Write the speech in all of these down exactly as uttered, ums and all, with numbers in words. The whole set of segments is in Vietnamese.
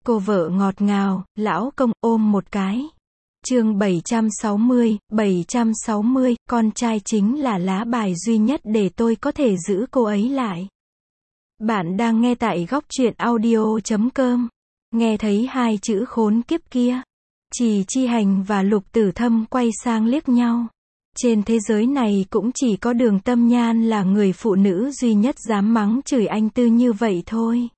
Cô vợ ngọt ngào, lão công ôm một cái. Chương bảy trăm sáu mươi, bảy trăm sáu mươi, con trai chính là lá bài duy nhất để tôi có thể giữ cô ấy lại. Bạn đang nghe tại góc truyện audio chấm com. Nghe thấy hai chữ khốn kiếp kia, Trì Chi Hành và Lục Tử Thâm quay sang liếc nhau. Trên thế giới này cũng chỉ có Đường Tâm Nhan là người phụ nữ duy nhất dám mắng chửi anh Tư như vậy thôi.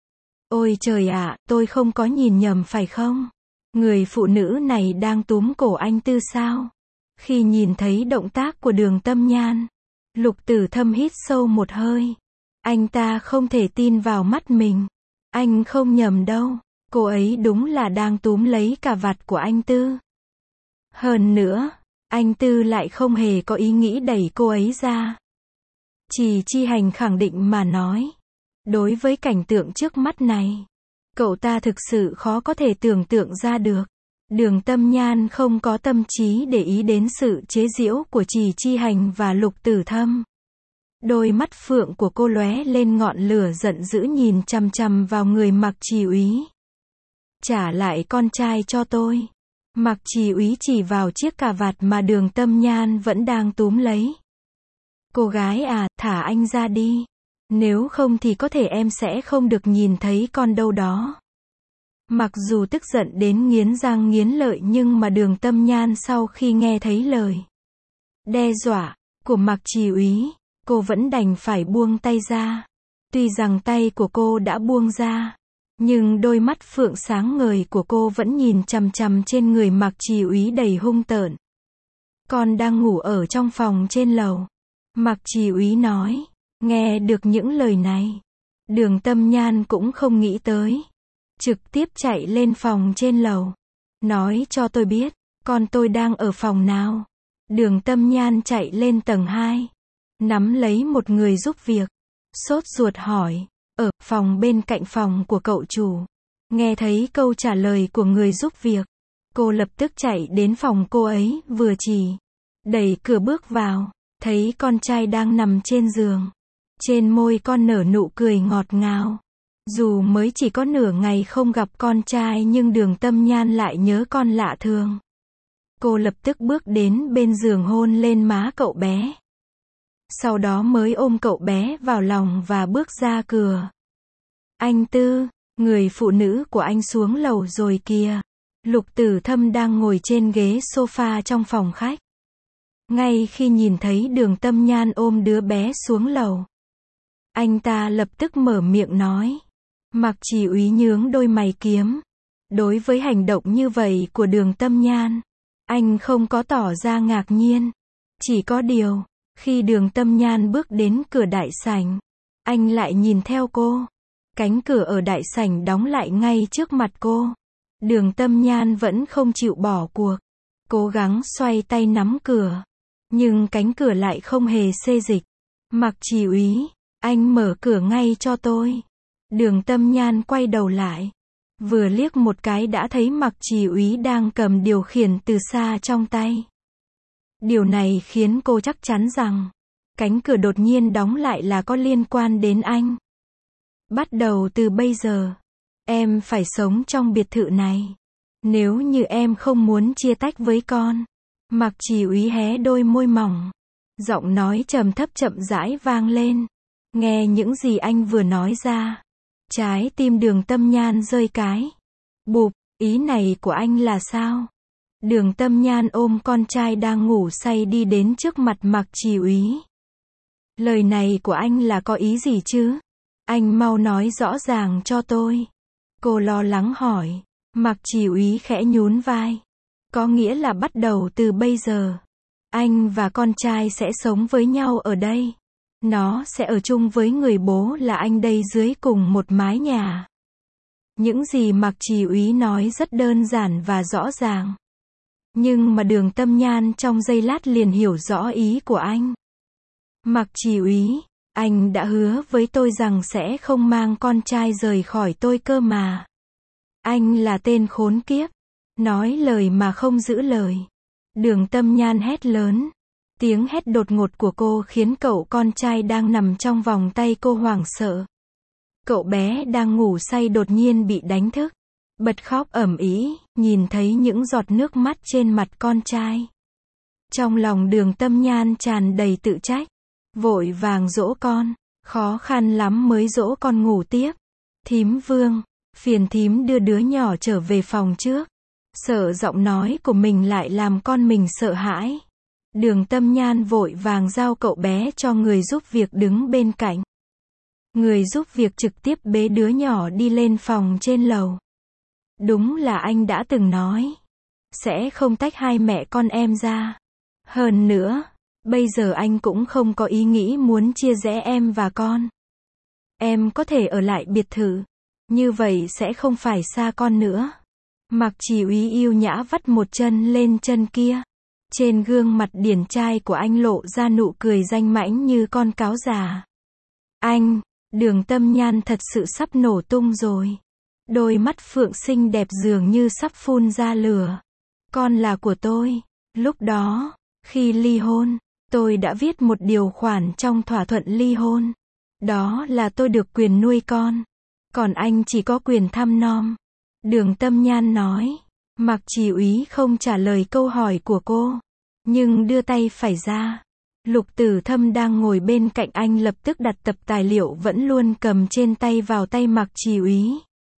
Ôi trời ạ, tôi không có nhìn nhầm phải không? Người phụ nữ này đang túm cổ anh Tư sao? Khi nhìn thấy động tác của Đường Tâm Nhan, Lục Tử Thâm hít sâu một hơi. Anh ta không thể tin vào mắt mình. Anh không nhầm đâu, cô ấy đúng là đang túm lấy cà vạt của anh Tư. Hơn nữa, anh Tư lại không hề có ý nghĩ đẩy cô ấy ra. Trì Chi Hành khẳng định mà nói. Đối với cảnh tượng trước mắt này, cậu ta thực sự khó có thể tưởng tượng ra được. Đường Tâm Nhan không có tâm trí để ý đến sự chế giễu của Trì Chi Hành và Lục Tử Thâm. Đôi mắt phượng của cô lóe lên ngọn lửa giận dữ nhìn chằm chằm vào người Mạc Trì Úy. Trả lại con trai cho tôi. Mạc Trì Úy chỉ vào chiếc cà vạt mà Đường Tâm Nhan vẫn đang túm lấy. Cô gái à, thả anh ra đi. Nếu không thì có thể em sẽ không được nhìn thấy con đâu đó. Mặc dù tức giận đến nghiến răng nghiến lợi nhưng mà Đường Tâm Nhan sau khi nghe thấy lời đe dọa của Mạc Trì Úy, cô vẫn đành phải buông tay ra. Tuy rằng tay của cô đã buông ra, nhưng đôi mắt phượng sáng ngời của cô vẫn nhìn chằm chằm trên người Mạc Trì Úy đầy hung tợn. Con đang ngủ ở trong phòng trên lầu. Mạc Trì Úy nói. Nghe được những lời này, Đường Tâm Nhan cũng không nghĩ tới. Trực tiếp chạy lên phòng trên lầu. Nói cho tôi biết, con tôi đang ở phòng nào. Đường Tâm Nhan chạy lên tầng hai. Nắm lấy một người giúp việc. Sốt ruột hỏi, ở phòng bên cạnh phòng của cậu chủ. Nghe thấy câu trả lời của người giúp việc, cô lập tức chạy đến phòng cô ấy, vừa chỉ đẩy cửa bước vào, thấy con trai đang nằm trên giường. Trên môi con nở nụ cười ngọt ngào. Dù mới chỉ có nửa ngày không gặp con trai nhưng Đường Tâm Nhan lại nhớ con lạ thường. Cô lập tức bước đến bên giường hôn lên má cậu bé. Sau đó mới ôm cậu bé vào lòng và bước ra cửa. Anh Tư, người phụ nữ của anh xuống lầu rồi kìa. Lục Tử Thâm đang ngồi trên ghế sofa trong phòng khách. Ngay khi nhìn thấy Đường Tâm Nhan ôm đứa bé xuống lầu, anh ta lập tức mở miệng nói. Mạc Trì Úy nhướng đôi mày kiếm. Đối với hành động như vậy của Đường Tâm Nhan, anh không có tỏ ra ngạc nhiên. Chỉ có điều, khi Đường Tâm Nhan bước đến cửa đại sảnh, anh lại nhìn theo cô. Cánh cửa ở đại sảnh đóng lại ngay trước mặt cô. Đường Tâm Nhan vẫn không chịu bỏ cuộc. Cố gắng xoay tay nắm cửa. Nhưng cánh cửa lại không hề xê dịch. Mạc Trì Úy, anh mở cửa ngay cho tôi. Đường Tâm Nhan quay đầu lại. Vừa liếc một cái đã thấy Mạc Trì Úy đang cầm điều khiển từ xa trong tay. Điều này khiến cô chắc chắn rằng, cánh cửa đột nhiên đóng lại là có liên quan đến anh. Bắt đầu từ bây giờ, em phải sống trong biệt thự này. Nếu như em không muốn chia tách với con. Mạc Trì Úy hé đôi môi mỏng. Giọng nói trầm thấp chậm rãi vang lên. Nghe những gì anh vừa nói ra, trái tim Đường Tâm Nhan rơi cái. Bụp, ý này của anh là sao? Đường Tâm Nhan ôm con trai đang ngủ say đi đến trước mặt Mạc Trì Úy. Lời này của anh là có ý gì chứ? Anh mau nói rõ ràng cho tôi. Cô lo lắng hỏi. Mạc Trì Úy khẽ nhún vai. Có nghĩa là bắt đầu từ bây giờ, anh và con trai sẽ sống với nhau ở đây. Nó sẽ ở chung với người bố là anh đây dưới cùng một mái nhà. Những gì Mạc Trì Úy nói rất đơn giản và rõ ràng. Nhưng mà Đường Tâm Nhan trong giây lát liền hiểu rõ ý của anh. Mạc Trì Úy, anh đã hứa với tôi rằng sẽ không mang con trai rời khỏi tôi cơ mà. Anh là tên khốn kiếp. Nói lời mà không giữ lời. Đường Tâm Nhan hét lớn. Tiếng hét đột ngột của cô khiến cậu con trai đang nằm trong vòng tay cô hoảng sợ. Cậu bé đang ngủ say đột nhiên bị đánh thức. bật khóc ầm ĩ, nhìn thấy những giọt nước mắt trên mặt con trai. Trong lòng Đường Tâm Nhan tràn đầy tự trách, vội vàng dỗ con, khó khăn lắm mới dỗ con ngủ tiếp. Thím Vương, phiền thím đưa đứa nhỏ trở về phòng trước. Sợ giọng nói của mình lại làm con mình sợ hãi. Đường Tâm Nhan vội vàng giao cậu bé cho người giúp việc đứng bên cạnh. Người giúp việc trực tiếp bế đứa nhỏ đi lên phòng trên lầu. Đúng là anh đã từng nói, sẽ không tách hai mẹ con em ra. Hơn nữa, bây giờ anh cũng không có ý nghĩ muốn chia rẽ em và con. Em có thể ở lại biệt thự, như vậy sẽ không phải xa con nữa. Mạc Chỉ Úy yêu nhã vắt một chân lên chân kia. Trên gương mặt điển trai của anh lộ ra nụ cười danh mãnh như con cáo già. Anh, Đường Tâm Nhan thật sự sắp nổ tung rồi. Đôi mắt phượng xinh đẹp dường như sắp phun ra lửa. Con là của tôi. Lúc đó, khi ly hôn, tôi đã viết một điều khoản trong thỏa thuận ly hôn. Đó là tôi được quyền nuôi con. Còn anh chỉ có quyền thăm nom. Đường Tâm Nhan nói. Mạc Chỉ Úy không trả lời câu hỏi của cô, nhưng đưa tay phải ra. Lục Tử Thâm đang ngồi bên cạnh anh lập tức đặt tập tài liệu vẫn luôn cầm trên tay vào tay Mạc Chỉ Úy.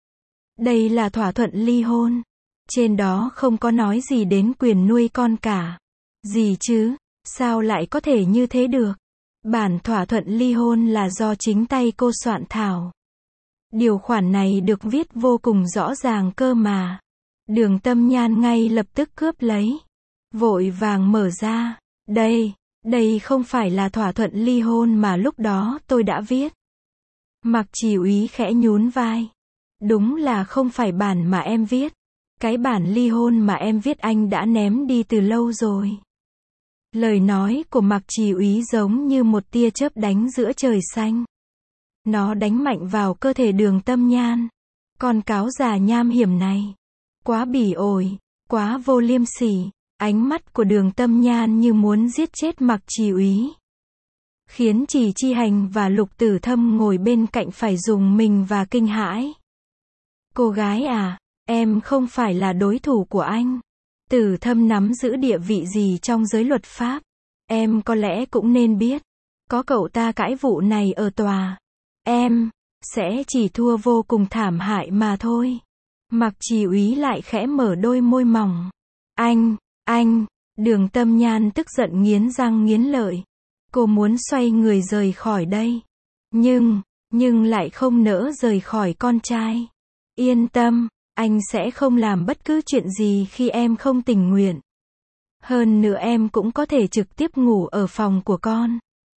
Đây là thỏa thuận ly hôn. Trên đó không có nói gì đến quyền nuôi con cả. Gì chứ? Sao lại có thể như thế được? Bản thỏa thuận ly hôn là do chính tay cô soạn thảo. Điều khoản này được viết vô cùng rõ ràng cơ mà. Đường Tâm Nhan ngay lập tức cướp lấy. Vội vàng mở ra. Đây, đây không phải là thỏa thuận ly hôn mà lúc đó tôi đã viết. Mạc Chỉ Úy khẽ nhún vai. Đúng là không phải bản mà em viết. Cái bản ly hôn mà em viết anh đã ném đi từ lâu rồi. Lời nói của Mạc Chỉ Úy giống như một tia chớp đánh giữa trời xanh. Nó đánh mạnh vào cơ thể Đường Tâm Nhan. Con cáo già nham hiểm này. Quá bỉ ổi, quá vô liêm sỉ. Ánh mắt của Đường Tâm Nhan như muốn giết chết Mạc Chỉ Úy. Khiến Chỉ Chi Hành và Lục Tử Thâm ngồi bên cạnh phải rùng mình và kinh hãi. Cô gái à, em không phải là đối thủ của anh. Tử Thâm nắm giữ địa vị gì trong giới luật pháp? Em có lẽ cũng nên biết. Có cậu ta cãi vụ này ở tòa, em sẽ chỉ thua vô cùng thảm hại mà thôi. Mạc Chỉ Úy lại khẽ mở đôi môi mỏng. Anh, anh, Đường Tâm Nhan tức giận nghiến răng nghiến lợi. Cô muốn xoay người rời khỏi đây. Nhưng, nhưng lại không nỡ rời khỏi con trai. Yên tâm, anh sẽ không làm bất cứ chuyện gì khi em không tình nguyện. Hơn nữa em cũng có thể trực tiếp ngủ ở phòng của con.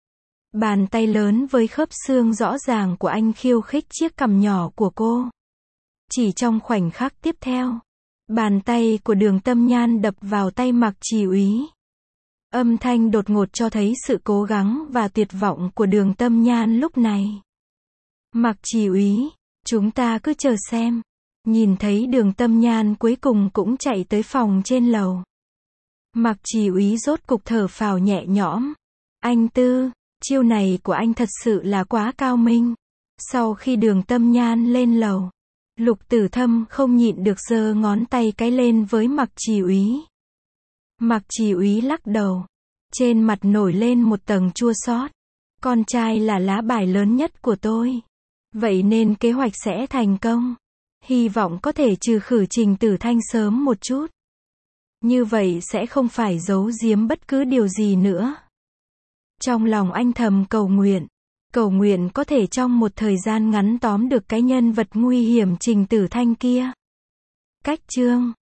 Bàn tay lớn với khớp xương rõ ràng của anh khiêu khích chiếc cằm nhỏ của cô. Chỉ trong khoảnh khắc tiếp theo, bàn tay của Đường Tâm Nhan đập vào tay Mạc Chỉ Úy. Âm thanh đột ngột cho thấy sự cố gắng và tuyệt vọng của Đường Tâm Nhan lúc này. Mạc Chỉ Úy, chúng ta cứ chờ xem. Nhìn thấy Đường Tâm Nhan cuối cùng cũng chạy tới phòng trên lầu. Mạc Chỉ Úy rốt cục thở phào nhẹ nhõm. Anh Tư, chiêu này của anh thật sự là quá cao minh. Sau khi Đường Tâm Nhan lên lầu, Lục Tử Thâm không nhịn được giơ ngón tay cái lên với Mạc Chỉ Úy. Mạc Chỉ Úy lắc đầu. Trên mặt nổi lên một tầng chua xót. Con trai là lá bài lớn nhất của tôi. Vậy nên kế hoạch sẽ thành công. Hy vọng có thể trừ khử Trình Tử Thanh sớm một chút. Như vậy sẽ không phải giấu giếm bất cứ điều gì nữa. Trong lòng anh thầm cầu nguyện. Cầu nguyện có thể trong một thời gian ngắn tóm được cái nhân vật nguy hiểm Trình Tử Thanh kia. Cách chương